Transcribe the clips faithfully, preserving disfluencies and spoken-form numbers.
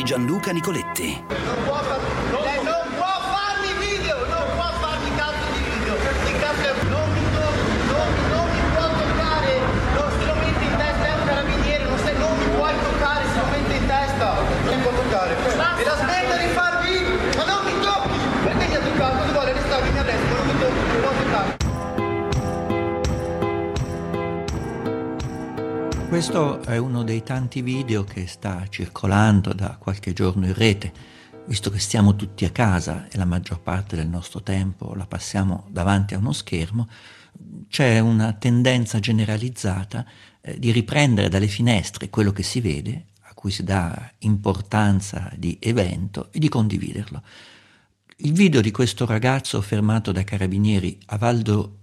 Gianluca Nicoletti. Non può, far... Lei non può farmi video, non può farmi cazzo di video. Di cazzo non mi tocchi, non, non mi può toccare. Non se lo metti in testa, è un carabiniere, non, se, non mi puoi toccare, se lo metti in testa. Non mi può toccare. E la smetta di farmi, ma non mi tocchi. Perché mi ha toccato? Cosa vuole restarmi in arresto? Non mi tocchi, non può toccare. Questo è uno dei tanti video che sta circolando da qualche giorno in rete, visto che stiamo tutti a casa e la maggior parte del nostro tempo la passiamo davanti a uno schermo. C'è una tendenza generalizzata eh, di riprendere dalle finestre quello che si vede, a cui si dà importanza di evento, e di condividerlo. Il video di questo ragazzo fermato dai carabinieri a Valdo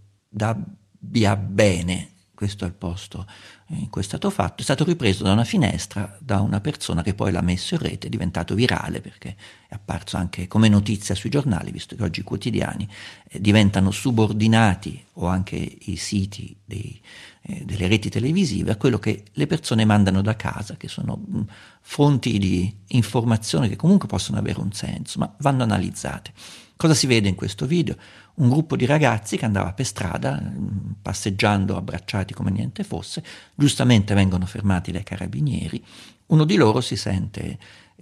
d'Abbiabene, questo è il posto in cui è stato fatto, è stato ripreso da una finestra da una persona che poi l'ha messo in rete, è diventato virale perché è apparso anche come notizia sui giornali, visto che oggi i quotidiani eh, diventano subordinati, o anche i siti dei, eh, delle reti televisive, a quello che le persone mandano da casa, che sono mh, fonti di informazione che comunque possono avere un senso, ma vanno analizzate. Cosa si vede in questo video? Un gruppo di ragazzi che andava per strada, passeggiando abbracciati come niente fosse, giustamente vengono fermati dai carabinieri. Uno di loro si sente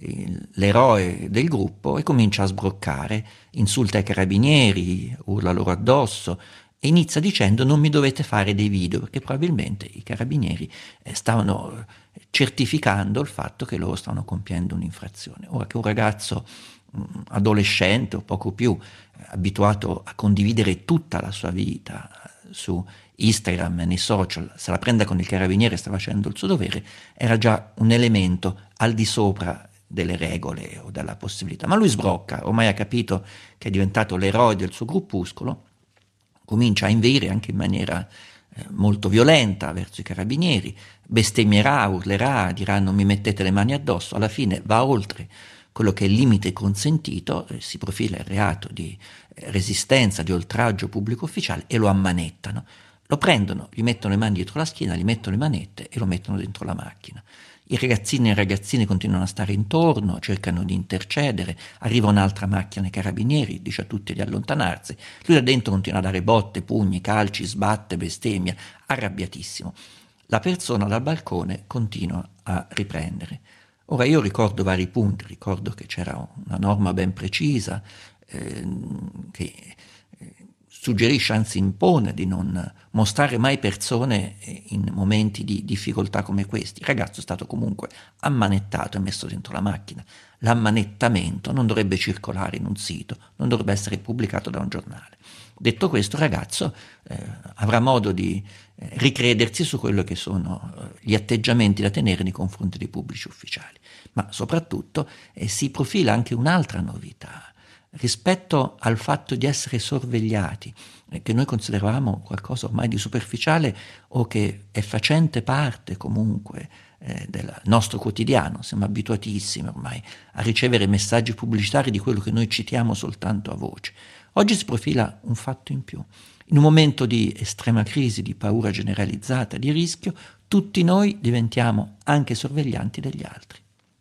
l'eroe del gruppo e comincia a sbroccare, insulta i carabinieri, urla loro addosso e inizia dicendo: non mi dovete fare dei video, perché probabilmente i carabinieri stavano certificando il fatto che loro stavano compiendo un'infrazione. Ora che un ragazzo adolescente o poco più, abituato a condividere tutta la sua vita su Instagram e nei social, se la prenda con il carabiniere, sta facendo il suo dovere, era già un elemento al di sopra delle regole o della possibilità. Ma lui sbrocca, ormai ha capito che è diventato l'eroe del suo gruppuscolo, comincia a inveire anche in maniera eh, molto violenta verso i carabinieri, bestemmierà, urlerà, dirà non mi mettete le mani addosso, alla fine va oltre quello che è il limite consentito, eh, si profila il reato di eh, resistenza, di oltraggio pubblico ufficiale, e lo ammanettano. Lo prendono, gli mettono le mani dietro la schiena, gli mettono le manette e lo mettono dentro la macchina. I ragazzini e i ragazzini continuano a stare intorno, cercano di intercedere, arriva un'altra macchina ai carabinieri, dice a tutti di allontanarsi, lui da dentro continua a dare botte, pugni, calci, sbatte, bestemmia, arrabbiatissimo. La persona dal balcone continua a riprendere. Ora io ricordo vari punti, ricordo che c'era una norma ben precisa eh, che eh, suggerisce, anzi impone, di non mostrare mai persone in momenti di difficoltà come questi. Il ragazzo è stato comunque ammanettato e messo dentro la macchina. L'ammanettamento non dovrebbe circolare in un sito, non dovrebbe essere pubblicato da un giornale. Detto questo, il ragazzo eh, avrà modo di eh, ricredersi su quello che sono eh, gli atteggiamenti da tenere nei confronti dei pubblici ufficiali, ma soprattutto eh, si profila anche un'altra novità rispetto al fatto di essere sorvegliati, eh, che noi consideravamo qualcosa ormai di superficiale o che è facente parte comunque eh, del nostro quotidiano. Siamo abituatissimi ormai a ricevere messaggi pubblicitari di quello che noi citiamo soltanto a voce. Oggi si profila un fatto in più. In un momento di estrema crisi, di paura generalizzata, di rischio, tutti noi diventiamo anche sorveglianti degli altri.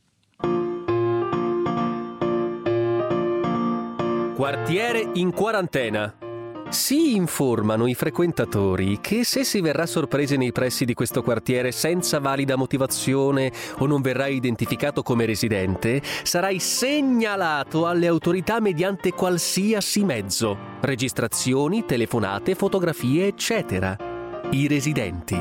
Quartiere in quarantena. Si informano i frequentatori che se si verrà sorpresi nei pressi di questo quartiere senza valida motivazione o non verrai identificato come residente, sarai segnalato alle autorità mediante qualsiasi mezzo: registrazioni, telefonate, fotografie, eccetera. I residenti.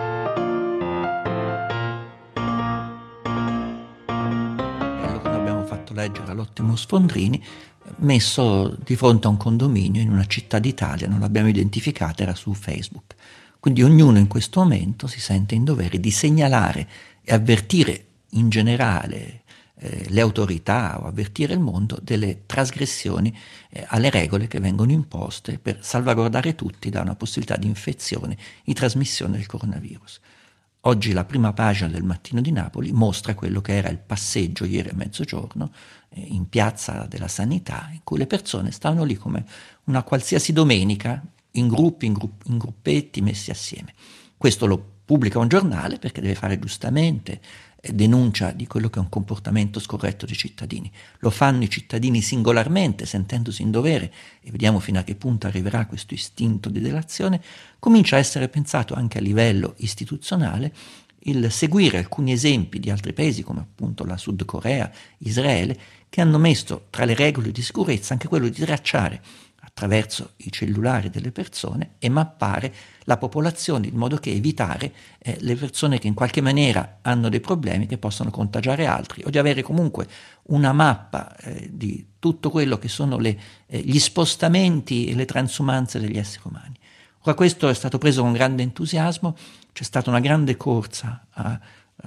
Quello che abbiamo fatto leggere all'ottimo Sfondrini, messo di fronte a un condominio in una città d'Italia, non l'abbiamo identificata, era su Facebook. Quindi ognuno in questo momento si sente in dovere di segnalare e avvertire in generale eh, le autorità o avvertire il mondo delle trasgressioni eh, alle regole che vengono imposte per salvaguardare tutti da una possibilità di infezione, di trasmissione del coronavirus. Oggi la prima pagina del Mattino di Napoli mostra quello che era il passeggio ieri a mezzogiorno eh, in Piazza della Sanità, in cui le persone stavano lì come una qualsiasi domenica, in gruppi, in, gru- in gruppetti messi assieme. Questo lo pubblica un giornale perché deve fare giustamente eh, denuncia di quello che è un comportamento scorretto dei cittadini. Lo fanno i cittadini singolarmente, sentendosi in dovere, e vediamo fino a che punto arriverà questo istinto di delazione. Comincia a essere pensato anche a livello istituzionale il seguire alcuni esempi di altri paesi come appunto la Sud Corea, Israele, che hanno messo tra le regole di sicurezza anche quello di tracciare attraverso i cellulari delle persone e mappare la popolazione in modo che evitare eh, le persone che in qualche maniera hanno dei problemi che possono contagiare altri, o di avere comunque una mappa eh, di tutto quello che sono le, eh, gli spostamenti e le transumanze degli esseri umani. Ora, questo è stato preso con grande entusiasmo, c'è stata una grande corsa a,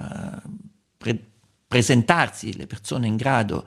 a pre- presentarsi le persone in grado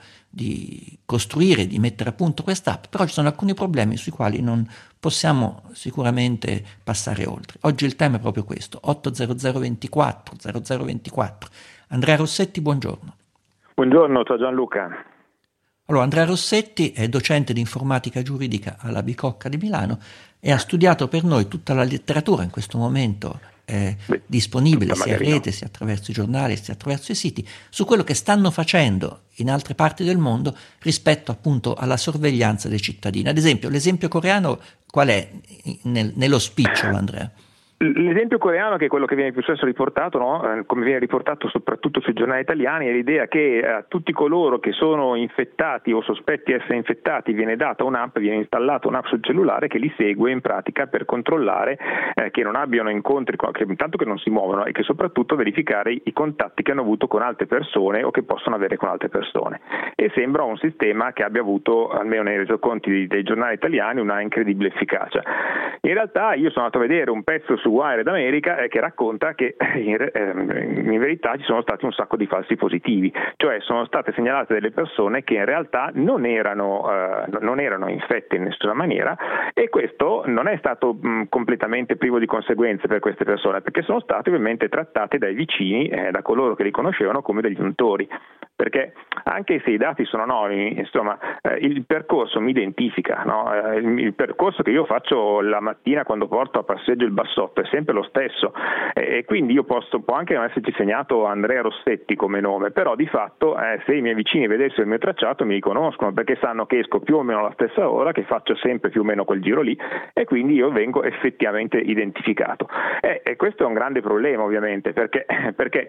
di costruire, di mettere a punto quest'app, però ci sono alcuni problemi sui quali non possiamo sicuramente passare oltre. Oggi il tema è proprio questo, otto zero zero ventiquattro zero zero ventiquattro. Andrea Rossetti, buongiorno. Buongiorno, ciao Gianluca. Allora, Andrea Rossetti è docente di informatica giuridica alla Bicocca di Milano e ha studiato per noi tutta la letteratura in questo momento è Beh, disponibile sia a rete, sia attraverso i giornali, sia attraverso i siti, su quello che stanno facendo in altre parti del mondo rispetto appunto alla sorveglianza dei cittadini. Ad esempio, l'esempio coreano qual è nel, nello spicciolo, Andrea? L'esempio coreano, che è quello che viene più spesso riportato, no? eh, come viene riportato soprattutto sui giornali italiani, è l'idea che a eh, tutti coloro che sono infettati o sospetti essere infettati viene data un'app, viene installata un'app sul cellulare che li segue in pratica per controllare eh, che non abbiano incontri, che intanto che non si muovono, e che soprattutto verificare i contatti che hanno avuto con altre persone o che possono avere con altre persone. E sembra un sistema che abbia avuto, almeno nei resoconti dei giornali italiani, una incredibile efficacia. In realtà io sono andato a vedere un pezzo su Wired America eh, che racconta che in, eh, in verità ci sono stati un sacco di falsi positivi, cioè sono state segnalate delle persone che in realtà non erano, eh, non erano infette in nessuna maniera, e questo non è stato mh, completamente privo di conseguenze per queste persone, perché sono state ovviamente trattate dai vicini, eh, da coloro che li conoscevano, come degli untori. Perché anche se i dati sono anonimi, insomma, eh, il percorso mi identifica, no? eh, il, il percorso che io faccio la mattina quando porto a passeggio il bassotto è sempre lo stesso, eh, e quindi io posso, può anche non esserci segnato Andrea Rossetti come nome, però di fatto eh, se i miei vicini vedessero il mio tracciato mi riconoscono, perché sanno che esco più o meno alla stessa ora, che faccio sempre più o meno quel giro lì, e quindi io vengo effettivamente identificato. Eh, e questo è un grande problema ovviamente, perché, perché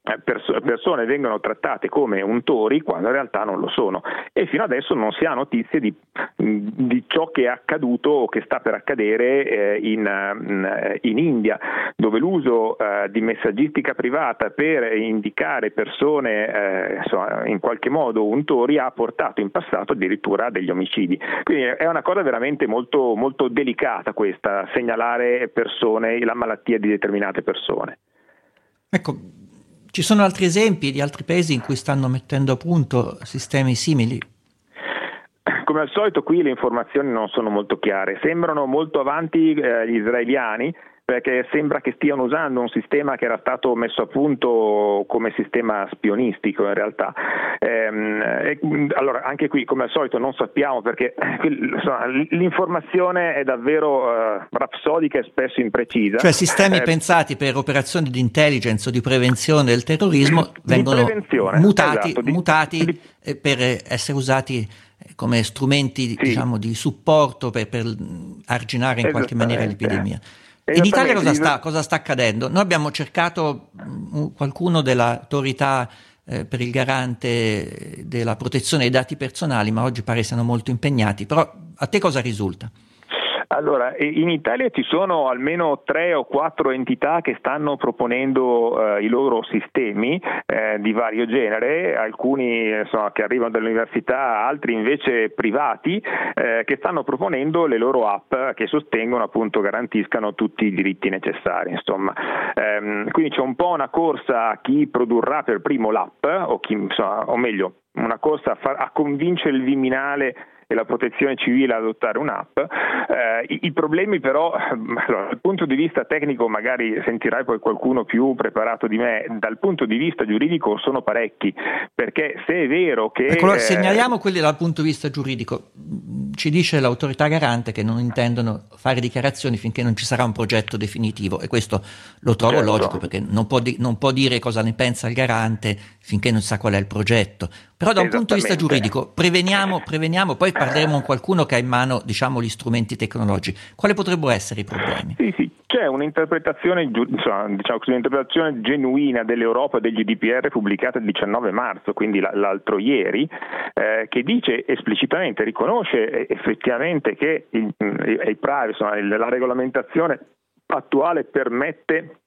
persone vengono trattate come untori quando in realtà non lo sono, e fino adesso non si ha notizie di, di ciò che è accaduto o che sta per accadere eh, in, in India, dove l'uso eh, di messaggistica privata per indicare persone eh, insomma, in qualche modo untori ha portato in passato addirittura a degli omicidi. Quindi è una cosa veramente molto, molto delicata questa, segnalare persone, la malattia di determinate persone. Ecco, ci sono altri esempi di altri paesi in cui stanno mettendo a punto sistemi simili? Come al solito qui le informazioni non sono molto chiare, sembrano molto avanti eh, gli israeliani, perché sembra che stiano usando un sistema che era stato messo a punto come sistema spionistico in realtà. Ehm, e, allora anche qui come al solito non sappiamo, perché insomma, l'informazione è davvero uh, rapsodica e spesso imprecisa. Cioè sistemi eh, pensati per operazioni di intelligence o di prevenzione del terrorismo di vengono mutati, esatto, di, mutati di, per essere usati come strumenti sì. diciamo di supporto per, per arginare in qualche maniera l'epidemia. In Italia cosa sta, cosa sta accadendo? Noi abbiamo cercato mh, qualcuno dell'autorità eh, per il garante della protezione dei dati personali, ma oggi pare siano molto impegnati. Però a te cosa risulta? Allora, in Italia ci sono almeno tre o quattro entità che stanno proponendo eh, i loro sistemi eh, di vario genere, alcuni insomma, che arrivano dall'università, altri invece privati, eh, che stanno proponendo le loro app che sostengono, appunto, garantiscano tutti i diritti necessari. Insomma, ehm, quindi c'è un po' una corsa a chi produrrà per primo l'app, o, chi, insomma, o meglio, una corsa a, far, a convincere il Viminale e la protezione civile ad adottare un'app. Eh, i, i problemi però, allora, dal punto di vista tecnico magari sentirai poi qualcuno più preparato di me, dal punto di vista giuridico sono parecchi, perché se è vero che... Ecco, eh, segnaliamo quelli dal punto di vista giuridico. ci dice l'autorità garante che non intendono fare dichiarazioni finché non ci sarà un progetto definitivo, e questo lo trovo certo. logico, perché non può, di, non può dire cosa ne pensa il garante finché non sa qual è il progetto. Però da un punto di vista giuridico preveniamo, preveniamo, poi parleremo con qualcuno che ha in mano, diciamo, gli strumenti tecnologici. Quali potrebbero essere i problemi? Sì, sì, c'è un'interpretazione, insomma, diciamo così, un'interpretazione genuina dell'Europa dei G D P R pubblicata il diciannove marzo, quindi l'altro ieri, eh, che dice esplicitamente, riconosce effettivamente che il, il privacy, insomma, la regolamentazione attuale permette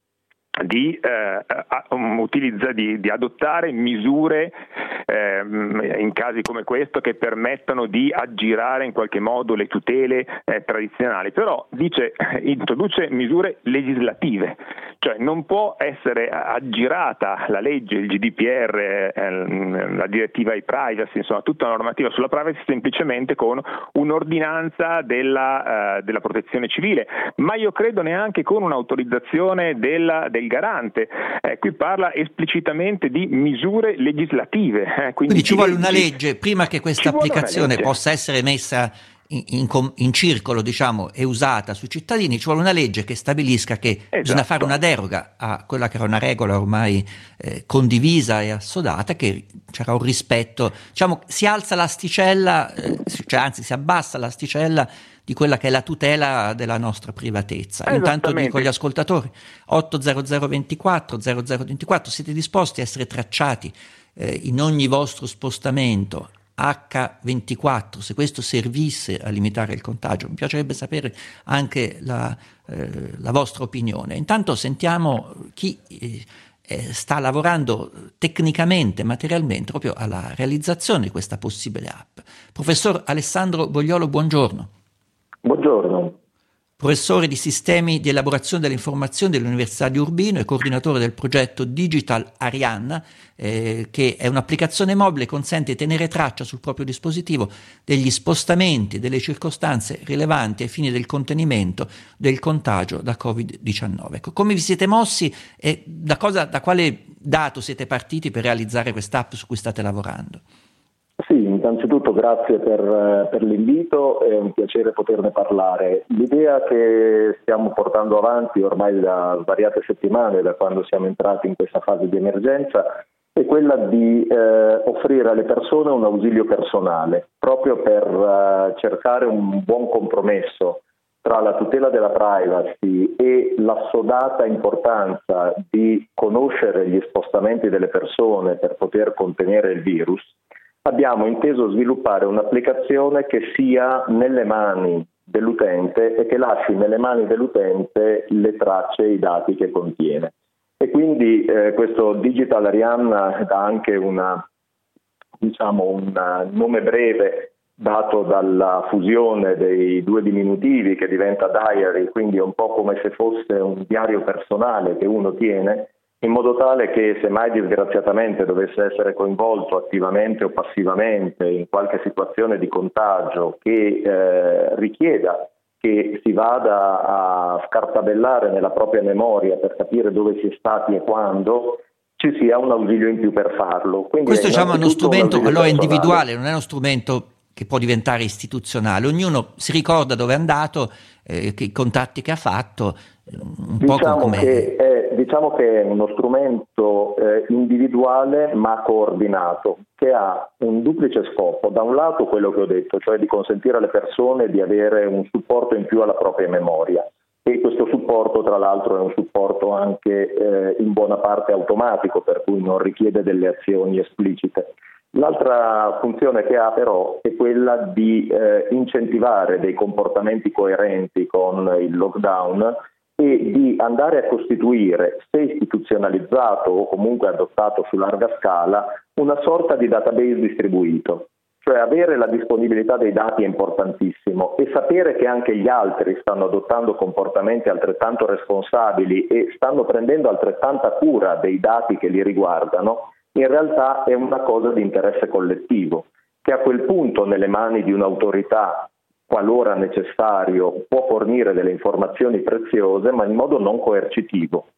di, eh, utilizza, di, di adottare misure eh, in casi come questo che permettono di aggirare in qualche modo le tutele eh, tradizionali, però dice introduce misure legislative, cioè non può essere aggirata la legge, il G D P R, eh, la direttiva ai privacy, insomma tutta la normativa sulla privacy semplicemente con un'ordinanza della, eh, della protezione civile, ma io credo neanche con un'autorizzazione della, del garante. Eh, qui parla esplicitamente di misure legislative. Eh, quindi, quindi ci vuole leggi. una legge prima che questa applicazione possa essere messa in, in, in circolo, diciamo, e usata sui cittadini. Ci vuole una legge che stabilisca che esatto. bisogna fare una deroga a quella che era una regola ormai eh, condivisa e assodata, che c'era un rispetto, diciamo, si alza l'asticella, eh, cioè anzi si abbassa l'asticella di quella che è la tutela della nostra privatezza. Intanto dico agli ascoltatori otto zero zero ventiquattro zero zero ventiquattro, siete disposti a essere tracciati eh, in ogni vostro spostamento acca ventiquattro, se questo servisse a limitare il contagio? Mi piacerebbe sapere anche la, eh, la vostra opinione. Intanto sentiamo chi eh, sta lavorando tecnicamente, materialmente, proprio alla realizzazione di questa possibile app. Professor Alessandro Bogliolo, buongiorno. Buongiorno. Professore di sistemi di elaborazione delle informazioni dell'Università di Urbino e coordinatore del progetto Digital Arianna, eh, che è un'applicazione mobile che consente di tenere traccia sul proprio dispositivo degli spostamenti, delle circostanze rilevanti ai fini del contenimento del contagio da covid diciannove. Come vi siete mossi e da, cosa, da quale dato siete partiti per realizzare quest'app su cui state lavorando? Sì, innanzitutto grazie per, per l'invito, è un piacere poterne parlare. L'idea che stiamo portando avanti ormai da svariate settimane, da quando siamo entrati in questa fase di emergenza, è quella di eh, offrire alle persone un ausilio personale, proprio per eh, cercare un buon compromesso tra la tutela della privacy e l'assodata importanza di conoscere gli spostamenti delle persone per poter contenere il virus. Abbiamo inteso sviluppare un'applicazione che sia nelle mani dell'utente e che lasci nelle mani dell'utente le tracce e i dati che contiene. E quindi eh, questo Digital Arianna dà anche una, diciamo, un nome breve dato dalla fusione dei due diminutivi che diventa diary, quindi è un po' come se fosse un diario personale che uno tiene, in modo tale che se mai disgraziatamente dovesse essere coinvolto attivamente o passivamente in qualche situazione di contagio che eh, richieda che si vada a scartabellare nella propria memoria per capire dove si è stati e quando, ci sia un ausilio in più per farlo. Quindi questo diciamo è uno strumento un allora personale. individuale, non è uno strumento che può diventare istituzionale, ognuno si ricorda dove è andato, eh, che, i contatti che ha fatto, un diciamo po' come... Che è, diciamo che è uno strumento eh, individuale ma coordinato, che ha un duplice scopo. Da un lato quello che ho detto, cioè di consentire alle persone di avere un supporto in più alla propria memoria, e questo supporto tra l'altro è un supporto anche eh, in buona parte automatico, per cui non richiede delle azioni esplicite. L'altra funzione che ha però è quella di eh, incentivare dei comportamenti coerenti con il lockdown e di andare a costituire, se istituzionalizzato o comunque adottato su larga scala, una sorta di database distribuito. Cioè avere la disponibilità dei dati è importantissimo e sapere che anche gli altri stanno adottando comportamenti altrettanto responsabili e stanno prendendo altrettanta cura dei dati che li riguardano, in realtà è una cosa di interesse collettivo, che a quel punto nelle mani di un'autorità, qualora necessario, può fornire delle informazioni preziose, ma in modo non coercitivo.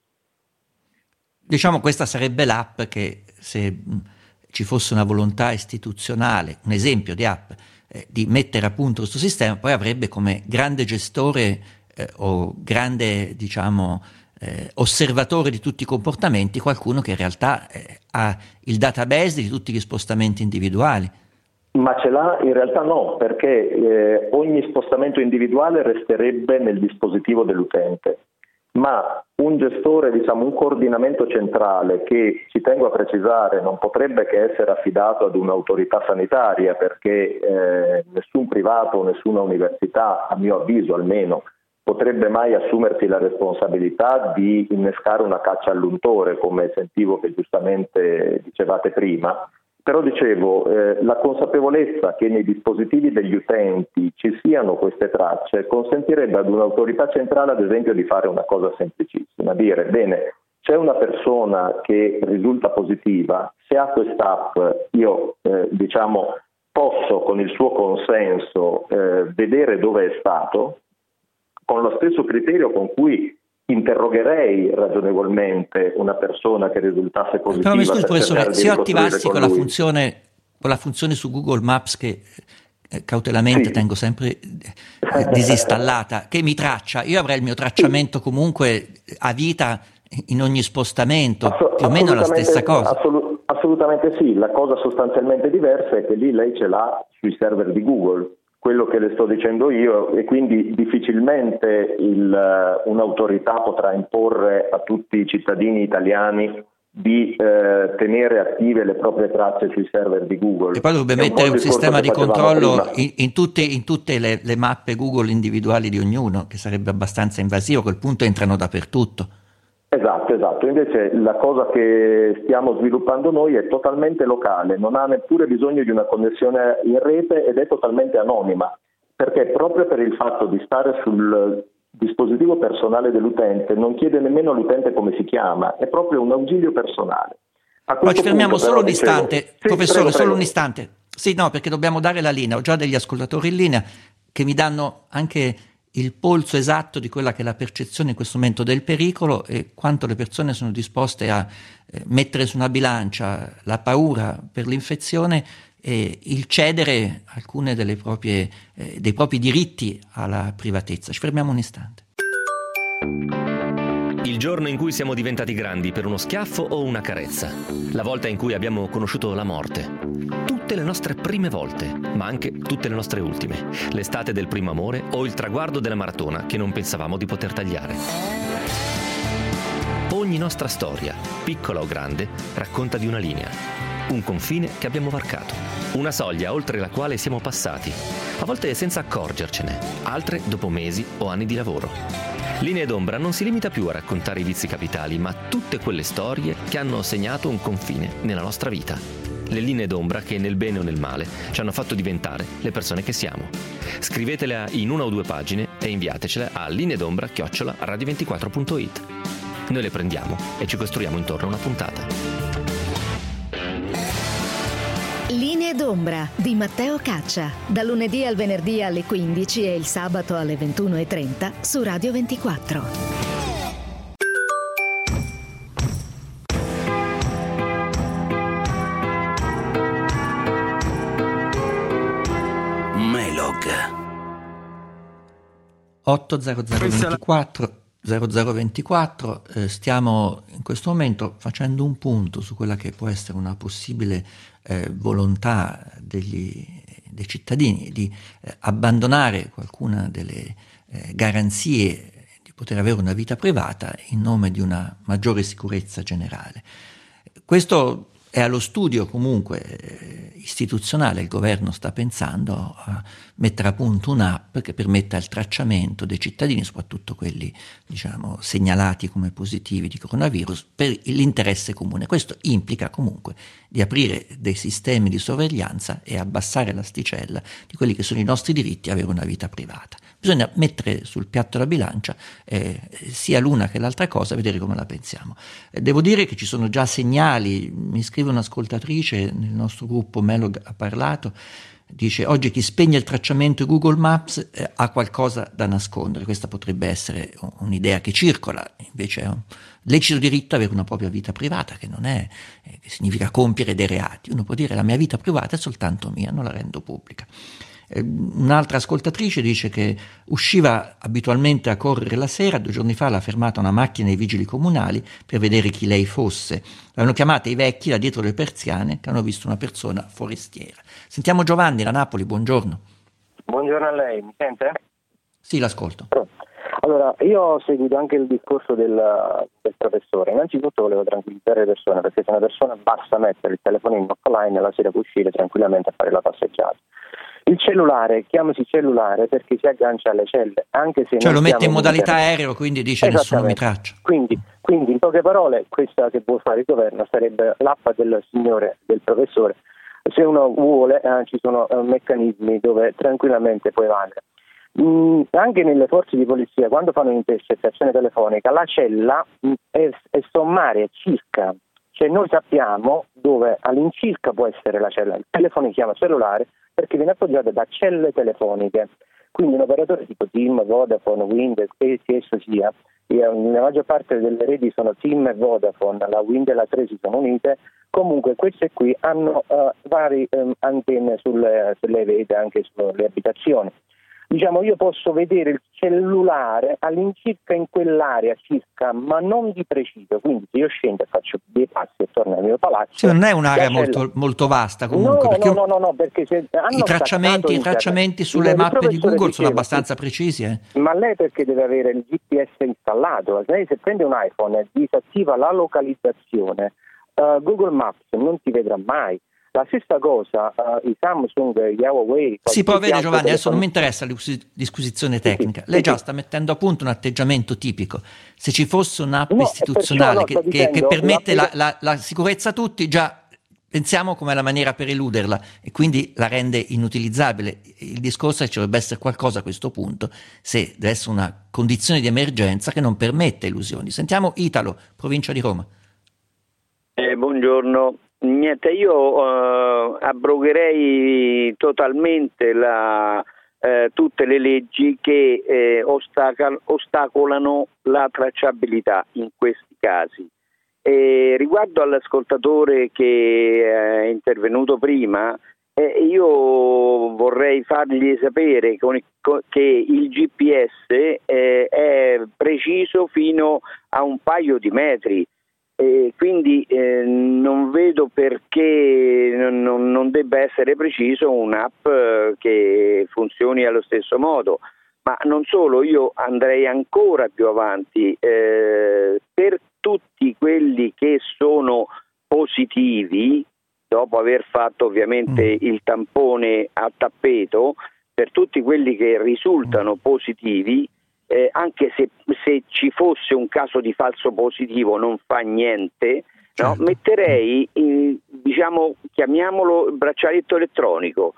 Diciamo questa sarebbe l'app che, se ci fosse una volontà istituzionale, un esempio di app eh, di mettere a punto questo sistema, poi avrebbe come grande gestore eh, o grande, diciamo, eh, osservatore di tutti i comportamenti qualcuno che in realtà eh, ha il database di tutti gli spostamenti individuali. Ma ce l'ha? In realtà no, perché eh, ogni spostamento individuale resterebbe nel dispositivo dell'utente, ma un gestore, diciamo un coordinamento centrale che, ci tengo a precisare, non potrebbe che essere affidato ad un'autorità sanitaria, perché eh, nessun privato o nessuna università, a mio avviso almeno, potrebbe mai assumersi la responsabilità di innescare una caccia all'untore, come sentivo che giustamente dicevate prima. Però dicevo, eh, la consapevolezza che nei dispositivi degli utenti ci siano queste tracce consentirebbe ad un'autorità centrale, ad esempio, di fare una cosa semplicissima, dire, bene, c'è una persona che risulta positiva, se ha quest'app io eh, diciamo posso con il suo consenso eh, vedere dove è stato, con lo stesso criterio con cui interrogherei ragionevolmente una persona che risultasse positiva. Però mi scusi, professore, se io attivassi con, con la funzione con la funzione su Google Maps che eh, cautelamente sì. tengo sempre eh, disinstallata, che mi traccia, io avrei il mio tracciamento sì. comunque a vita in ogni spostamento, Ass- più o meno la stessa cosa. Assolut- assolutamente sì, la cosa sostanzialmente diversa è che lì lei ce l'ha sui server di Google, quello che le sto dicendo io, e quindi difficilmente il, un'autorità potrà imporre a tutti i cittadini italiani di eh, tenere attive le proprie tracce sui server di Google. E poi dovrebbe mettere un, un sistema di controllo in, in tutte, in tutte le, le mappe Google individuali di ognuno, che sarebbe abbastanza invasivo, a quel punto entrano dappertutto. Esatto, esatto. Invece la cosa che stiamo sviluppando noi è totalmente locale, non ha neppure bisogno di una connessione in rete ed è totalmente anonima, perché proprio per il fatto di stare sul dispositivo personale dell'utente non chiede nemmeno all'utente come si chiama, è proprio un ausilio personale. Ma ci fermiamo punto, solo però, un istante, dicevo, sì, professore, prego, solo prego. un istante. Sì, no, perché dobbiamo dare la linea. Ho già degli ascoltatori in linea che mi danno anche il polso esatto di quella che è la percezione in questo momento del pericolo e quanto le persone sono disposte a eh, mettere su una bilancia la paura per l'infezione e il cedere alcune delle proprie, eh, dei propri diritti alla privatezza. Ci fermiamo un istante. Il giorno in cui siamo diventati grandi per uno schiaffo o una carezza. La volta in cui abbiamo conosciuto la morte. Tutte le nostre prime volte, ma anche tutte le nostre ultime. L'estate del primo amore o il traguardo della maratona che non pensavamo di poter tagliare. Ogni nostra storia, piccola o grande, racconta di una linea. Un confine che abbiamo varcato. Una soglia oltre la quale siamo passati. A volte senza accorgercene, altre dopo mesi o anni di lavoro. Linee d'ombra non si limita più a raccontare i vizi capitali, ma tutte quelle storie che hanno segnato un confine nella nostra vita. Le linee d'ombra che nel bene o nel male ci hanno fatto diventare le persone che siamo. Scrivetela in una o due pagine e inviatecela a lineedombra chiocciola radio ventiquattro punto it. Noi le prendiamo e ci costruiamo intorno a una puntata. Linee d'ombra di Matteo Caccia, da lunedì al venerdì alle quindici e il sabato alle ventuno e trenta su Radio ventiquattro. Melog otto zero zero ventiquattro zero zero ventiquattro, eh, stiamo in questo momento facendo un punto su quella che può essere una possibile eh, volontà degli, dei cittadini di eh, abbandonare qualcuna delle eh, garanzie di poter avere una vita privata in nome di una maggiore sicurezza generale. Questo è allo studio comunque eh, istituzionale, il governo sta pensando a mettere a punto un'app che permetta il tracciamento dei cittadini, soprattutto quelli diciamo segnalati come positivi di coronavirus, per l'interesse comune. Questo implica comunque di aprire dei sistemi di sorveglianza e abbassare l'asticella di quelli che sono i nostri diritti a avere una vita privata. Bisogna mettere sul piatto la bilancia eh, sia l'una che l'altra cosa e vedere come la pensiamo. Eh, devo dire che ci sono già segnali, mi scrive un'ascoltatrice nel nostro gruppo Melog ha parlato, dice oggi chi spegne il tracciamento Google Maps eh, ha qualcosa da nascondere. Questa potrebbe essere un'idea che circola, invece è un lecito diritto avere una propria vita privata, che non è, eh, che significa compiere dei reati. Uno può dire la mia vita privata è soltanto mia, non la rendo pubblica. Eh, un'altra ascoltatrice dice che usciva abitualmente a correre la sera, due giorni fa l'ha fermata una macchina dei vigili comunali per vedere chi lei fosse. L'hanno chiamata i vecchi da dietro le persiane che hanno visto una persona forestiera. Sentiamo Giovanni da Napoli, buongiorno. Buongiorno a lei, mi sente? Sì, l'ascolto. Allora, io ho seguito anche il discorso del, del professore. Innanzitutto volevo tranquillizzare le persone, perché se una persona basta mettere il telefonino offline la sera può uscire tranquillamente a fare la passeggiata. Il cellulare, chiamasi cellulare perché si aggancia alle celle, anche se cioè non lo mette in siamo modalità internet. aereo, quindi dice nessuno mi traccia. Quindi, quindi in poche parole questa che può fare il governo sarebbe l'app del signore, del professore. Se uno vuole eh, ci sono eh, meccanismi dove tranquillamente può evadere. Mm, anche nelle forze di polizia, quando fanno un'intercettazione telefonica, la cella mh, è, è sommaria circa, cioè noi sappiamo dove all'incirca può essere la cella. Il telefono si chiama cellulare perché viene appoggiato da celle telefoniche, quindi un operatore tipo TIM, Vodafone, Wind, che esso sia, la maggior parte delle reti sono TIM e Vodafone, la Wind e la tre si sono unite. Comunque queste qui hanno uh, varie um, antenne sulle, sulle reti, anche sulle abitazioni. Diciamo, io posso vedere il cellulare all'incirca in quell'area circa, ma non di preciso. Quindi se io scendo e faccio due passi e torno al mio palazzo... Sì, non è un'area molto, molto vasta comunque. No, perché no, no, no, no, perché se hanno i tracciamenti, i tracciamenti sulle mappe di Google diceva, sono abbastanza sì, precisi. Eh? Ma lei perché deve avere il G P S installato? Lei se prende un iPhone e disattiva la localizzazione, uh, Google Maps non ti vedrà mai. La stessa cosa, uh, i Samsung, gli Huawei... Si può vedere, Giovanni, adesso non mi interessa la disquisizione tecnica. Lei già sta mettendo a punto un atteggiamento tipico. Se ci fosse un'app no, istituzionale perciò, no, che, che, che permette la, la, la sicurezza a tutti, già pensiamo com'è la maniera per eluderla e quindi la rende inutilizzabile. Il discorso è che ci dovrebbe essere qualcosa a questo punto, se deve essere una condizione di emergenza che non permette elusioni. Sentiamo Italo, provincia di Roma. Eh, buongiorno. Niente, io uh, abrogherei totalmente la, eh, tutte le leggi che eh, ostacal- ostacolano la tracciabilità in questi casi. E riguardo all'ascoltatore che è intervenuto prima, eh, io vorrei fargli sapere che il G P S eh, è preciso fino a un paio di metri. E quindi eh, non vedo perché non, non debba essere preciso un'app eh, che funzioni allo stesso modo. Ma non solo, io andrei ancora più avanti. Eh, per tutti quelli che sono positivi, dopo aver fatto ovviamente mm. il tampone a tappeto, per tutti quelli che risultano positivi, Eh, anche se, se ci fosse un caso di falso positivo non fa niente, no? Certo. Metterei, in, diciamo, chiamiamolo braccialetto elettronico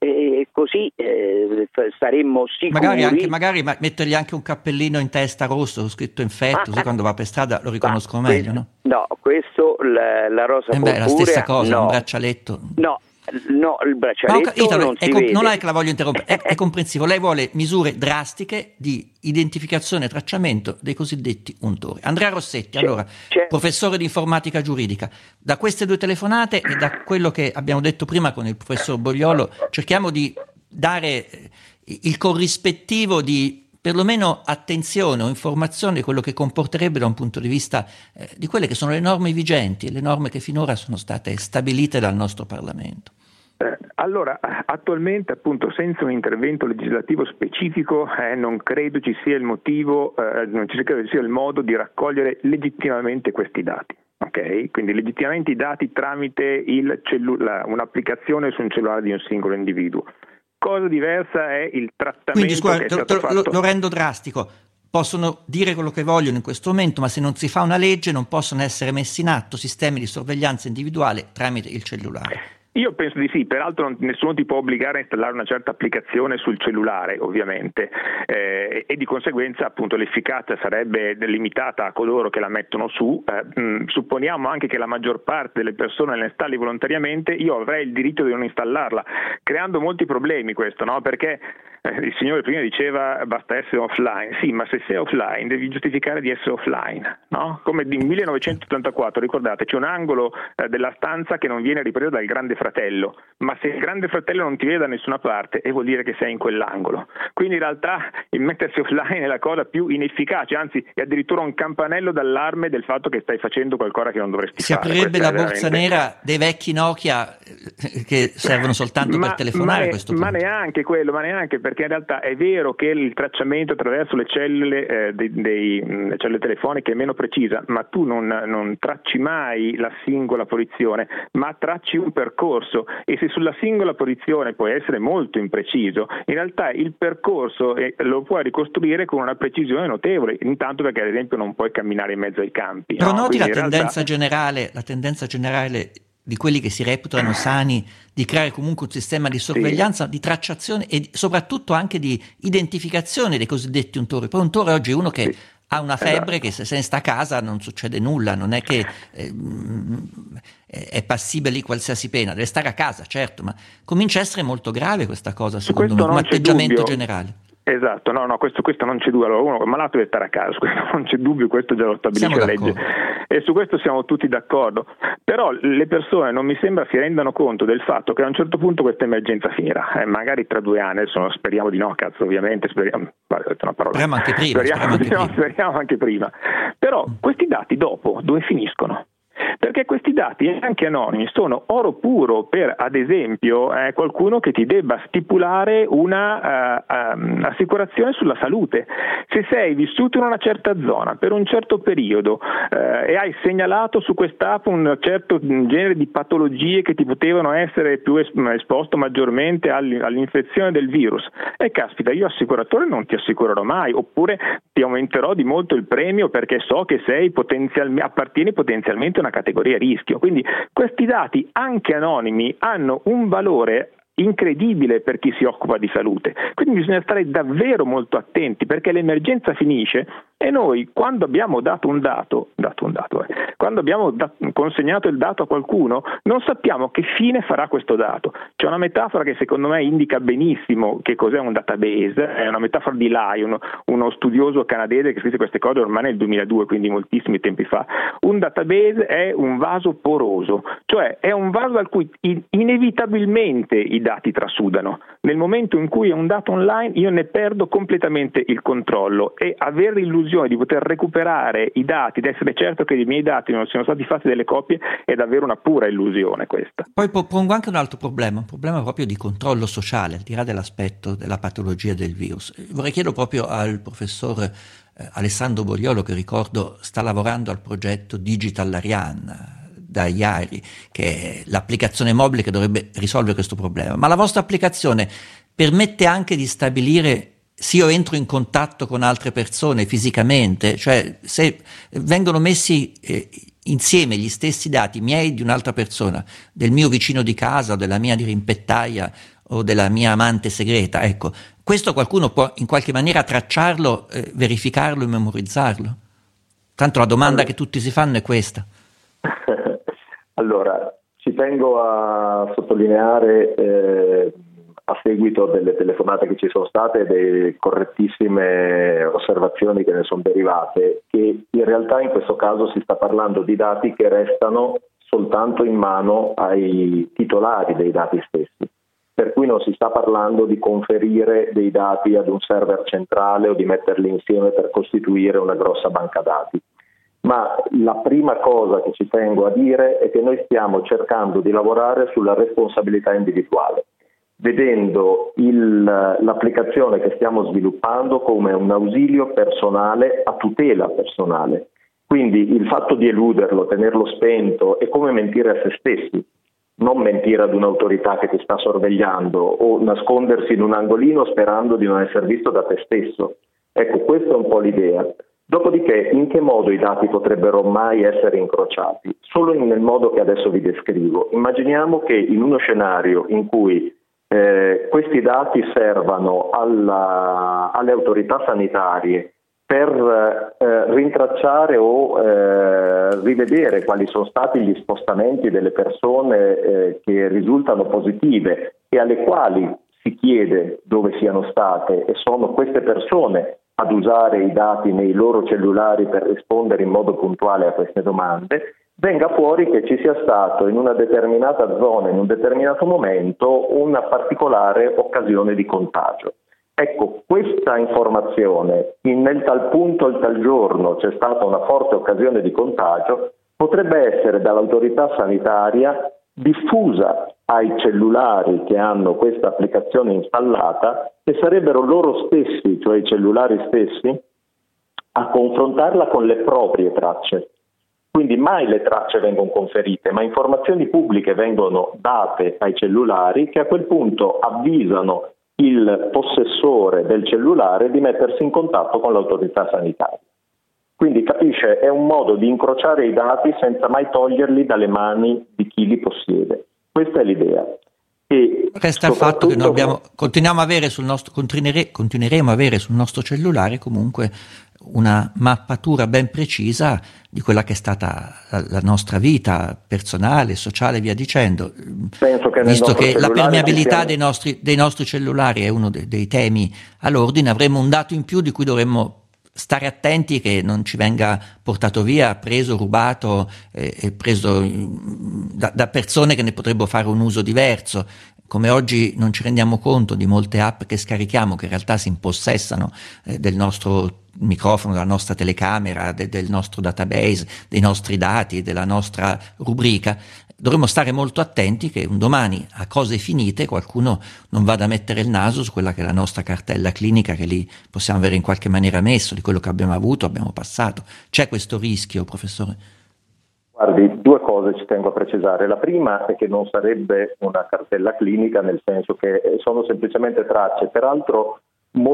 e così eh, saremmo sicuri. Magari, anche, magari mettergli anche un cappellino in testa rosso scritto infetto, ah, così quando va per strada lo riconoscono meglio, questo, no? No, questo la, la rosa eh beh, purpurea, è la stessa cosa, no. un braccialetto. No. No, il braccialetto no, Italo, non si è, vede. Non è che la voglio interrompere, è, è comprensivo. Lei vuole misure drastiche di identificazione e tracciamento dei cosiddetti untori. Andrea Rossetti, c'è, allora, c'è. professore di informatica giuridica, da queste due telefonate e da quello che abbiamo detto prima con il professor Bogliolo, cerchiamo di dare il corrispettivo di perlomeno attenzione o informazione di quello che comporterebbe da un punto di vista eh, di quelle che sono le norme vigenti e le norme che finora sono state stabilite dal nostro Parlamento. Eh, allora, attualmente appunto senza un intervento legislativo specifico eh, non credo ci sia il motivo, eh, non ci credo ci sia il modo di raccogliere legittimamente questi dati. Ok, quindi legittimamente i dati tramite il cellula- un'applicazione su un cellulare di un singolo individuo. Cosa diversa è il trattamento. Quindi scusa, che è te, stato te, fatto. Lo, lo rendo drastico. Possono dire quello che vogliono in questo momento, ma se non si fa una legge non possono essere messi in atto sistemi di sorveglianza individuale tramite il cellulare. Io penso di sì, peraltro non, nessuno ti può obbligare a installare una certa applicazione sul cellulare, ovviamente, eh, e di conseguenza appunto l'efficacia sarebbe limitata a coloro che la mettono su. Eh, mh, supponiamo anche che la maggior parte delle persone la installi volontariamente, io avrei il diritto di non installarla, creando molti problemi questo, no? Perché Eh, il signore prima diceva basta essere offline, sì, ma se sei offline devi giustificare di essere offline, no? Come di millenovecentottantaquattro, ricordate, c'è un angolo eh, della stanza che non viene ripreso dal Grande Fratello, ma se il Grande Fratello non ti vede da nessuna parte, e vuol dire che sei in quell'angolo. Quindi in realtà il mettersi offline è la cosa più inefficace, anzi è addirittura un campanello d'allarme del fatto che stai facendo qualcosa che non dovresti si fare. Si aprirebbe la veramente... borsa nera dei vecchi Nokia che servono soltanto ma, per telefonare ma, a questo ma punto. neanche quello, ma neanche perché in realtà è vero che il tracciamento attraverso le cellule, eh, dei, dei, le cellule telefoniche è meno precisa, ma tu non, non tracci mai la singola posizione, ma tracci un percorso, e se sulla singola posizione puoi essere molto impreciso, in realtà il percorso eh, lo puoi ricostruire con una precisione notevole, intanto perché ad esempio non puoi camminare in mezzo ai campi. Però no? noti la Quindi tendenza realtà... generale, la tendenza generale di quelli che si reputano sani di creare comunque un sistema di sorveglianza, sì, di tracciazione e soprattutto anche di identificazione dei cosiddetti untori. Poi untore oggi è uno che sì. ha una febbre, esatto, che se se ne sta a casa non succede nulla, non è che eh, è passibile di qualsiasi pena, deve stare a casa, certo, ma comincia a essere molto grave questa cosa, secondo me, un atteggiamento generale. Esatto, no, no, questo, questo non c'è dubbio. Allora, uno malato deve stare a casa, questo non c'è dubbio, questo già lo stabilisce la legge e su questo siamo tutti d'accordo. Però le persone non mi sembra si rendano conto del fatto che a un certo punto questa emergenza finirà, eh, magari tra due anni, adesso speriamo di no, cazzo, ovviamente, speriamo, vale, una parola. Speriamo anche prima, speriamo, speriamo anche di no, prima. speriamo anche prima. Però questi dati dopo dove finiscono? Perché questi dati, anche anonimi, sono oro puro per, ad esempio, eh, qualcuno che ti debba stipulare una uh, um, assicurazione sulla salute. Se sei vissuto in una certa zona per un certo periodo uh, e hai segnalato su quest'app un certo genere di patologie che ti potevano essere più esposto maggiormente all'infezione del virus, e caspita, io assicuratore non ti assicurerò mai, oppure ti aumenterò di molto il premio perché so che sei potenzialmente, appartieni potenzialmente a una categoria a rischio. Quindi questi dati, anche anonimi, hanno un valore incredibile per chi si occupa di salute. Quindi bisogna stare davvero molto attenti, perché l'emergenza finisce e noi, quando abbiamo dato un dato, dato un dato eh, quando abbiamo dat- consegnato il dato a qualcuno, non sappiamo che fine farà questo dato. C'è una metafora che secondo me indica benissimo che cos'è un database, è una metafora di Lai, uno, uno studioso canadese che scrisse queste cose ormai nel duemiladue, quindi moltissimi tempi fa. Un database è un vaso poroso, cioè è un vaso al cui in- inevitabilmente i dati trasudano. Nel momento in cui è un dato online io ne perdo completamente il controllo, e avere l'illusione di poter recuperare i dati, di essere certo che i miei dati non siano stati fatti delle copie, è davvero una pura illusione questa. Poi pongo anche un altro problema, un problema proprio di controllo sociale, al di là dell'aspetto della patologia del virus. Vorrei chiedere proprio al professor eh, Alessandro Bogliolo, che ricordo sta lavorando al progetto Digital Ariane da ieri, che è l'applicazione mobile che dovrebbe risolvere questo problema. Ma la vostra applicazione permette anche di stabilire se io entro in contatto con altre persone fisicamente, cioè se vengono messi eh, insieme gli stessi dati miei di un'altra persona, del mio vicino di casa o della mia dirimpettaia o della mia amante segreta, ecco, questo qualcuno può in qualche maniera tracciarlo, eh, verificarlo e memorizzarlo? Tanto la domanda che tutti si fanno è questa. Allora, ci tengo a sottolineare eh, a seguito delle telefonate che ci sono state e delle correttissime osservazioni che ne sono derivate, che in realtà in questo caso si sta parlando di dati che restano soltanto in mano ai titolari dei dati stessi, per cui non si sta parlando di conferire dei dati ad un server centrale o di metterli insieme per costituire una grossa banca dati. Ma la prima cosa che ci tengo a dire è che noi stiamo cercando di lavorare sulla responsabilità individuale, vedendo il, l'applicazione che stiamo sviluppando come un ausilio personale a tutela personale. Quindi il fatto di eluderlo, tenerlo spento, è come mentire a se stessi, non mentire ad un'autorità che ti sta sorvegliando o nascondersi in un angolino sperando di non essere visto da te stesso. Ecco, questa è un po' l'idea. Dopodiché, in che modo i dati potrebbero mai essere incrociati? Solo nel modo che adesso vi descrivo. Immaginiamo che in uno scenario in cui eh, questi dati servano alla, alle autorità sanitarie per eh, rintracciare o eh, rivedere quali sono stati gli spostamenti delle persone eh, che risultano positive e alle quali si chiede dove siano state e sono queste persone ad usare i dati nei loro cellulari per rispondere in modo puntuale a queste domande, venga fuori che ci sia stato in una determinata zona, in un determinato momento, una particolare occasione di contagio. Ecco, questa informazione, in nel tal punto, il tal giorno c'è stata una forte occasione di contagio, potrebbe essere dall'autorità sanitaria diffusa ai cellulari che hanno questa applicazione installata e sarebbero loro stessi, cioè i cellulari stessi, a confrontarla con le proprie tracce. Quindi mai le tracce vengono conferite, ma informazioni pubbliche vengono date ai cellulari che a quel punto avvisano il possessore del cellulare di mettersi in contatto con l'autorità sanitaria. Quindi capisce, è un modo di incrociare i dati senza mai toglierli dalle mani di chi li possiede. Questa è l'idea. E resta il fatto che noi abbiamo, continuiamo a avere sul nostro, continuere, continueremo a avere sul nostro cellulare comunque una mappatura ben precisa di quella che è stata la, la nostra vita personale, sociale e via dicendo. Penso che visto che la permeabilità siamo... dei, nostri, dei nostri cellulari è uno dei, dei temi all'ordine, avremo un dato in più di cui dovremmo stare attenti che non ci venga portato via, preso, rubato e eh, preso da, da persone che ne potrebbero fare un uso diverso. Come oggi non ci rendiamo conto di molte app che scarichiamo che in realtà si impossessano eh, del nostro microfono, della nostra telecamera, de, del nostro database, dei nostri dati, della nostra rubrica. Dovremmo stare molto attenti che un domani, a cose finite, qualcuno non vada a mettere il naso su quella che è la nostra cartella clinica, che lì possiamo avere in qualche maniera messo, di quello che abbiamo avuto, abbiamo passato. C'è questo rischio, professore? Guardi, due cose ci tengo a precisare. La prima è che non sarebbe una cartella clinica, nel senso che sono semplicemente tracce, peraltro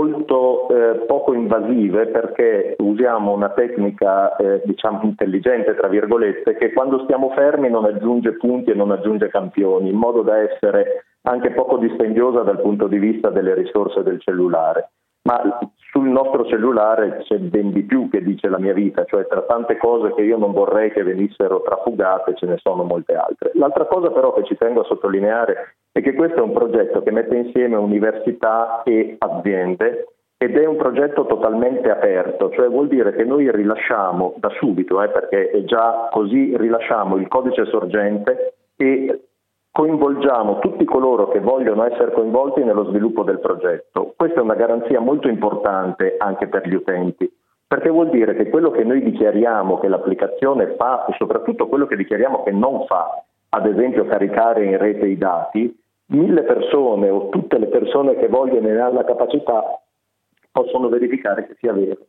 molto eh, poco invasive, perché usiamo una tecnica eh, diciamo intelligente tra virgolette, che quando stiamo fermi non aggiunge punti e non aggiunge campioni, in modo da essere anche poco dispendiosa dal punto di vista delle risorse del cellulare. Ma sul nostro cellulare c'è ben di più che dice la mia vita, cioè tra tante cose che io non vorrei che venissero trafugate ce ne sono molte altre. L'altra cosa però che ci tengo a sottolineare è che questo è un progetto che mette insieme università e aziende ed è un progetto totalmente aperto, cioè vuol dire che noi rilasciamo da subito, eh, perché è già così, rilasciamo il codice sorgente e coinvolgiamo tutti coloro che vogliono essere coinvolti nello sviluppo del progetto. Questa è una garanzia molto importante anche per gli utenti, perché vuol dire che quello che noi dichiariamo che l'applicazione fa e soprattutto quello che dichiariamo che non fa, ad esempio caricare in rete i dati, mille persone o tutte le persone che vogliono e ne hanno la capacità possono verificare che sia vero.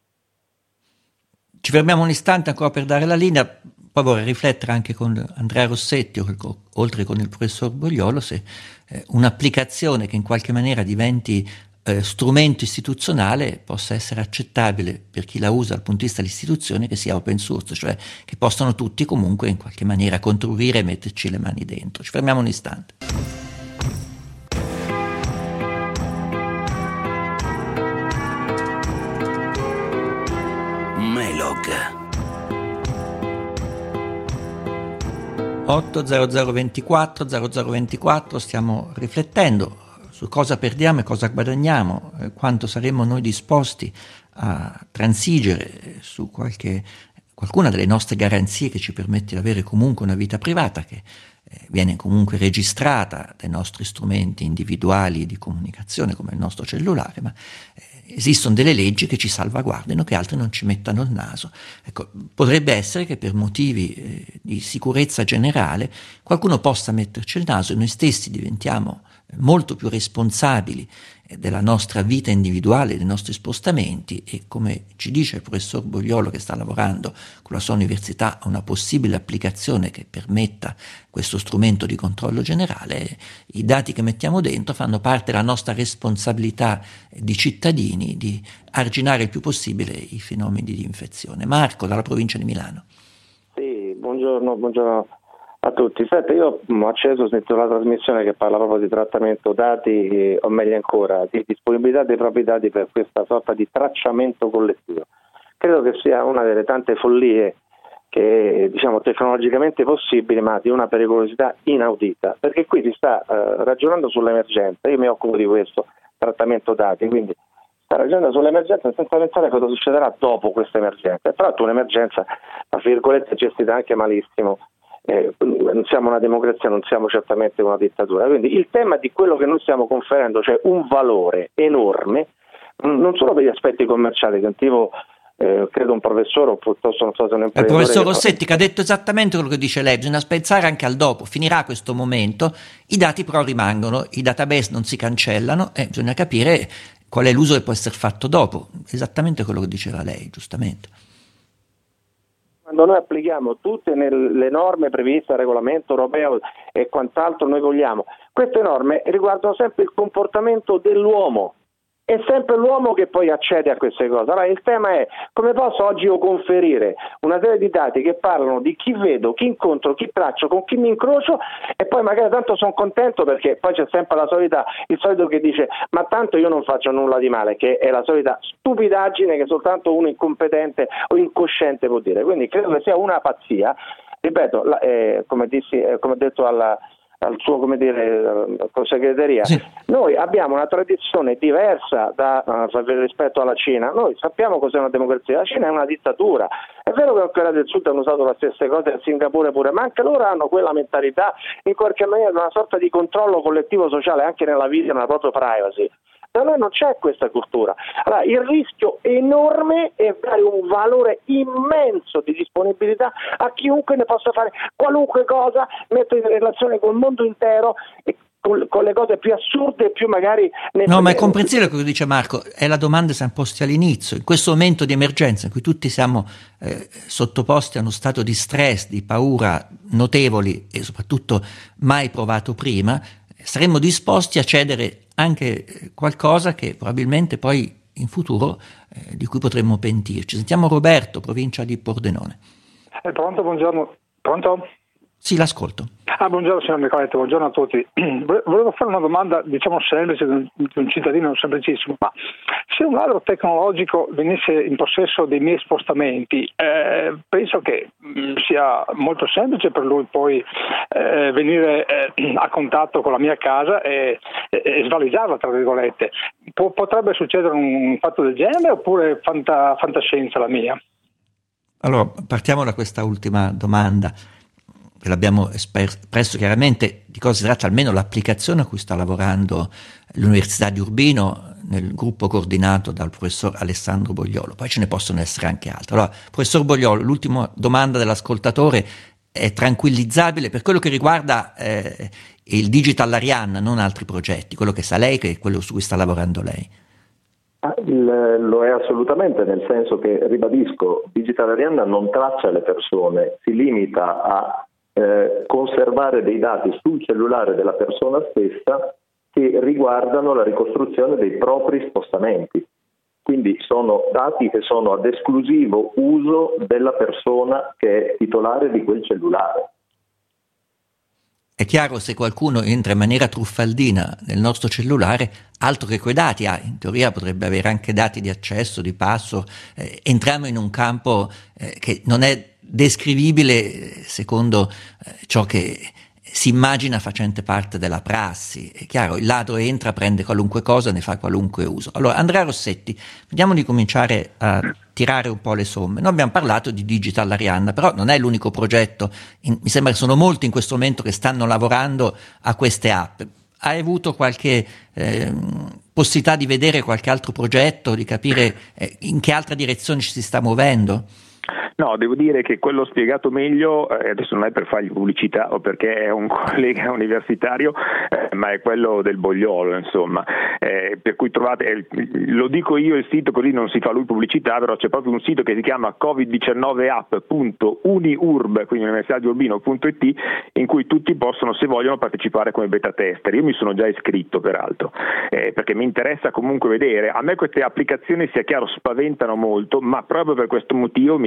Ci fermiamo un istante ancora per dare la linea. Poi vorrei riflettere anche con Andrea Rossetti, oltre che con il professor Bogliolo, se eh, un'applicazione che in qualche maniera diventi eh, strumento istituzionale possa essere accettabile per chi la usa dal punto di vista dell'istituzione, che sia open source, cioè che possano tutti comunque in qualche maniera contribuire e metterci le mani dentro. Ci fermiamo un istante. Melog otto zero zero ventiquattro zero zero ventiquattro, stiamo riflettendo su cosa perdiamo e cosa guadagniamo, eh, quanto saremmo noi disposti a transigere su qualche, qualcuna delle nostre garanzie che ci permette di avere comunque una vita privata che eh, viene comunque registrata dai nostri strumenti individuali di comunicazione come il nostro cellulare, ma eh, esistono delle leggi che ci salvaguardano, che altri non ci mettano il naso. Ecco, potrebbe essere che per motivi eh, di sicurezza generale qualcuno possa metterci il naso e noi stessi diventiamo molto più responsabili eh, della nostra vita individuale, dei nostri spostamenti, e come ci dice il professor Bogliolo, che sta lavorando con la sua università a una possibile applicazione che permetta questo strumento di controllo generale, i dati che mettiamo dentro fanno parte della nostra responsabilità di cittadini di arginare il più possibile i fenomeni di infezione. Marco, dalla provincia di Milano. Sì, buongiorno, buongiorno a tutti. Senta, io ho acceso, ho sentito la trasmissione che parla proprio di trattamento dati, eh, o meglio ancora, di disponibilità dei propri dati per questa sorta di tracciamento collettivo. Credo che sia una delle tante follie che diciamo tecnologicamente possibili, ma di una pericolosità inaudita, perché qui si sta eh, ragionando sull'emergenza. Io mi occupo di questo, trattamento dati, quindi sta ragionando sull'emergenza senza pensare a cosa succederà dopo questa emergenza. Tra l'altro un'emergenza, tra virgolette, gestita anche malissimo. Eh, non siamo una democrazia, non siamo certamente una dittatura, quindi il tema di quello che noi stiamo conferendo, cioè un valore enorme, non solo per gli aspetti commerciali, sentivo Eh, credo un professore o piuttosto non so se un imprenditore. Il professor Rossetti che ha detto esattamente quello che dice lei, bisogna pensare anche al dopo, finirà questo momento, i dati però rimangono, i database non si cancellano e bisogna capire qual è l'uso che può essere fatto dopo, esattamente quello che diceva lei, giustamente. Quando noi applichiamo tutte le norme previste dal regolamento europeo e quant'altro noi vogliamo, queste norme riguardano sempre il comportamento dell'uomo. È sempre l'uomo che poi accede a queste cose. Allora il tema è come posso oggi io conferire una serie di dati che parlano di chi vedo, chi incontro, chi traccio, con chi mi incrocio e poi magari tanto sono contento perché poi c'è sempre la solita, il solito che dice ma tanto io non faccio nulla di male, che è la solita stupidaggine che soltanto uno incompetente o incosciente può dire. Quindi credo che sia una pazzia. Ripeto, la, eh, come, dissi, eh, come ho detto alla al suo come dire segreteria, sì. Noi abbiamo una tradizione diversa da, uh, rispetto alla Cina. Noi sappiamo cos'è una democrazia, la Cina è una dittatura. È vero che in Corea del Sud hanno usato le stesse cose, a Singapore pure, ma anche loro hanno quella mentalità in qualche maniera di una sorta di controllo collettivo sociale anche nella vita, nella propria privacy. Da noi non c'è questa cultura. Allora, il rischio enorme è dare un valore immenso di disponibilità a chiunque ne possa fare qualunque cosa, mettere in relazione col mondo intero e con, con le cose più assurde e più magari... No, ma è comprensibile quello che dice Marco, è la domanda che siamo posti all'inizio. In questo momento di emergenza in cui tutti siamo eh, sottoposti a uno stato di stress, di paura notevoli e soprattutto mai provato prima, saremmo disposti a cedere anche qualcosa che probabilmente poi in futuro eh, di cui potremmo pentirci. Sentiamo Roberto, provincia di Pordenone. Eh, pronto, buongiorno. Pronto? Sì, l'ascolto. Ah, buongiorno signor Nicoletto, buongiorno a tutti. Volevo fare una domanda, diciamo semplice, di un cittadino semplicissimo, ma se un ladro tecnologico venisse in possesso dei miei spostamenti, eh, penso che mh, sia molto semplice per lui poi eh, venire eh, a contatto con la mia casa e, e, e svaligiarla, tra virgolette. Po- potrebbe succedere un fatto del genere oppure fanta- fantascienza la mia? Allora, partiamo da questa ultima domanda. Che l'abbiamo espresso chiaramente, di cosa si tratta almeno l'applicazione a cui sta lavorando l'Università di Urbino nel gruppo coordinato dal professor Alessandro Bogliolo. Poi ce ne possono essere anche altre. Allora, professor Bogliolo, l'ultima domanda dell'ascoltatore è tranquillizzabile per quello che riguarda eh, il Digital Arianna, non altri progetti, quello che sa lei, che è quello su cui sta lavorando lei. Il, lo è assolutamente, nel senso che, ribadisco, Digital Arianna non traccia le persone, si limita a Eh, conservare dei dati sul cellulare della persona stessa che riguardano la ricostruzione dei propri spostamenti. Quindi sono dati che sono ad esclusivo uso della persona che è titolare di quel cellulare. È chiaro, se qualcuno entra in maniera truffaldina nel nostro cellulare, altro che quei dati ha, in teoria potrebbe avere anche dati di accesso, di passo, eh, entriamo in un campo eh, che non è descrivibile secondo eh, ciò che si immagina facente parte della prassi. È chiaro, il ladro entra, prende qualunque cosa, ne fa qualunque uso. Allora, Andrea Rossetti, vediamo di cominciare a tirare un po' le somme. Noi abbiamo parlato di Digital Arianna, però non è l'unico progetto. In, mi sembra che sono molti in questo momento che stanno lavorando a queste app. Hai avuto qualche eh, possibilità di vedere qualche altro progetto, di capire eh, in che altra direzione ci si sta muovendo? No, devo dire che quello spiegato meglio, eh, adesso non è per fargli pubblicità o perché è un collega universitario, eh, ma è quello del Bogliolo, insomma. Eh, per cui trovate, eh, lo dico io il sito, così non si fa lui pubblicità, però c'è proprio un sito che si chiama covid diciannove app punto uniurb, quindi università di urbino punto it, in cui tutti possono, se vogliono, partecipare come beta tester. Io mi sono già iscritto, peraltro, eh, perché mi interessa comunque vedere. A me queste applicazioni, sia chiaro, spaventano molto, ma proprio per questo motivo mi sembra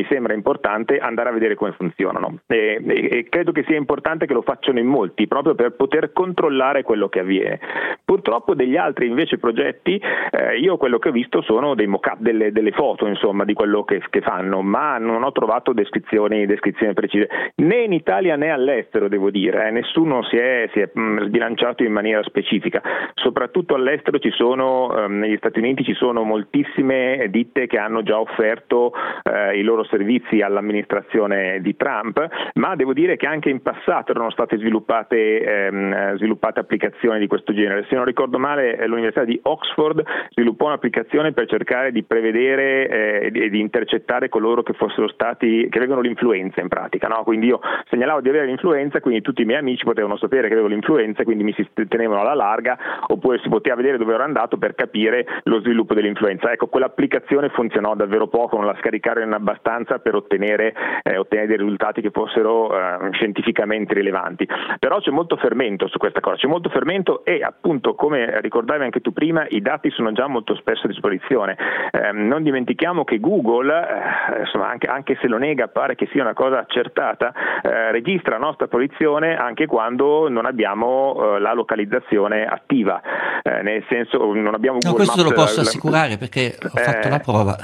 importante andare a vedere come funzionano e, e, e credo che sia importante che lo facciano in molti proprio per poter controllare quello che avviene. Purtroppo degli altri invece progetti eh, io quello che ho visto sono dei mock-up, delle, delle foto insomma di quello che, che fanno, ma non ho trovato descrizioni, descrizioni precise né in Italia né all'estero, devo dire, eh. nessuno si è, si è mh, sbilanciato in maniera specifica, soprattutto all'estero ci sono, ehm, negli Stati Uniti ci sono moltissime ditte che hanno già offerto eh, i loro servizi all'amministrazione di Trump, ma devo dire che anche in passato erano state sviluppate, ehm, sviluppate applicazioni di questo genere. Se non ricordo male, l'Università di Oxford sviluppò un'applicazione per cercare di prevedere e eh, di intercettare coloro che fossero stati, che avevano l'influenza in pratica, no? Quindi io segnalavo di avere l'influenza, quindi tutti i miei amici potevano sapere che avevo l'influenza, quindi mi si tenevano alla larga, oppure si poteva vedere dove ero andato per capire lo sviluppo dell'influenza. Ecco, quell'applicazione funzionò davvero poco, non la scaricarono abbastanza per ottenere, eh, ottenere dei risultati che fossero eh, scientificamente rilevanti. Però c'è molto fermento su questa cosa, c'è molto fermento e appunto, come ricordavi anche tu prima, i dati sono già molto spesso a disposizione. Eh, non dimentichiamo che Google, eh, insomma, anche, anche se lo nega, pare che sia una cosa accertata, eh, registra la nostra posizione anche quando non abbiamo eh, la localizzazione attiva, eh, nel senso non abbiamo Google no, questo Maps, te lo posso la, assicurare perché ho eh, fatto la prova.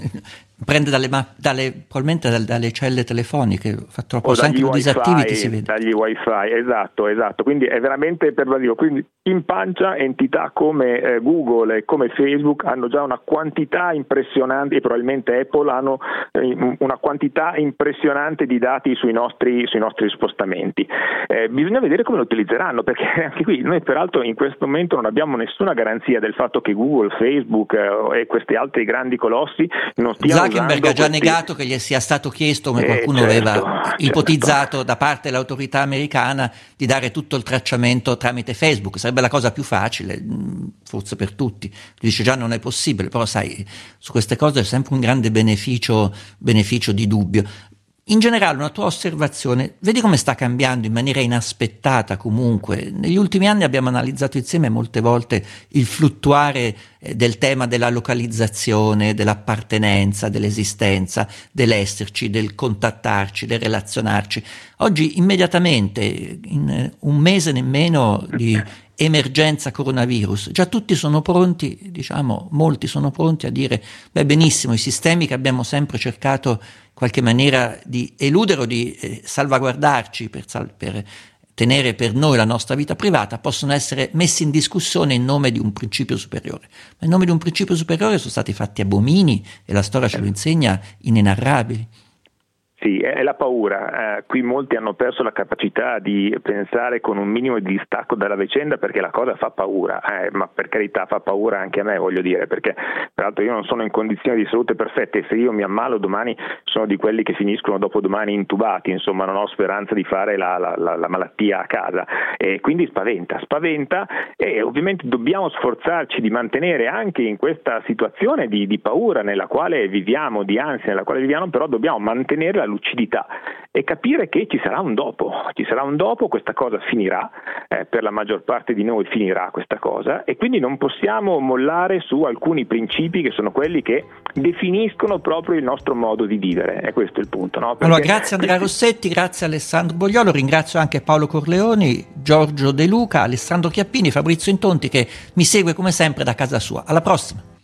Prende dalle, dalle probabilmente dalle, dalle celle telefoniche, ho fatto la prova, anche lo disattivi ti si vede. Dagli wifi, esatto, esatto, quindi è veramente pervasivo. Quindi in pancia entità come eh, Google e come Facebook hanno già una quantità impressionante, e probabilmente Apple hanno eh, una quantità impressionante di dati sui nostri, sui nostri spostamenti. Eh, bisogna vedere come lo utilizzeranno, perché anche qui noi peraltro in questo momento non abbiamo nessuna garanzia del fatto che Google, Facebook eh, e questi altri grandi colossi non stiano Zuckerberg ha già questi... negato che gli sia stato chiesto, come qualcuno eh, certo, aveva certo. ipotizzato da parte dell'autorità americana, di dare tutto il tracciamento tramite Facebook. Sarebbe la cosa più facile, forse per tutti. Dice già non è possibile, però sai, su queste cose è sempre un grande beneficio, beneficio di dubbio. In generale, una tua osservazione, vedi come sta cambiando in maniera inaspettata comunque. Negli ultimi anni abbiamo analizzato insieme molte volte il fluttuare del tema della localizzazione, dell'appartenenza, dell'esistenza, dell'esserci, del contattarci, del relazionarci. Oggi immediatamente, in un mese nemmeno di emergenza coronavirus, già tutti sono pronti, diciamo, molti sono pronti a dire, beh benissimo, i sistemi che abbiamo sempre cercato in qualche maniera di eludere o di eh, salvaguardarci per, sal- per tenere per noi la nostra vita privata possono essere messi in discussione in nome di un principio superiore. Ma in nome di un principio superiore sono stati fatti abomini e la storia ce lo insegna inenarrabili. Sì, è la paura. Eh, qui molti hanno perso la capacità di pensare con un minimo di distacco dalla vicenda, perché la cosa fa paura, eh, ma per carità fa paura anche a me, voglio dire, perché peraltro io non sono in condizioni di salute perfette e se io mi ammalo domani sono di quelli che finiscono dopodomani intubati, insomma non ho speranza di fare la, la, la, la malattia a casa e quindi spaventa, spaventa e ovviamente dobbiamo sforzarci di mantenere anche in questa situazione di, di paura nella quale viviamo, di ansia nella quale viviamo, però dobbiamo mantenere la lucidità e capire che ci sarà un dopo, ci sarà un dopo, questa cosa finirà, eh, per la maggior parte di noi finirà questa cosa e quindi non possiamo mollare su alcuni principi che sono quelli che definiscono proprio il nostro modo di vivere, e questo è il punto. No? Perché... Allora, grazie Andrea Rossetti, grazie Alessandro Bogliolo, ringrazio anche Paolo Corleoni, Giorgio De Luca, Alessandro Chiappini, Fabrizio Intonti che mi segue come sempre da casa sua. Alla prossima!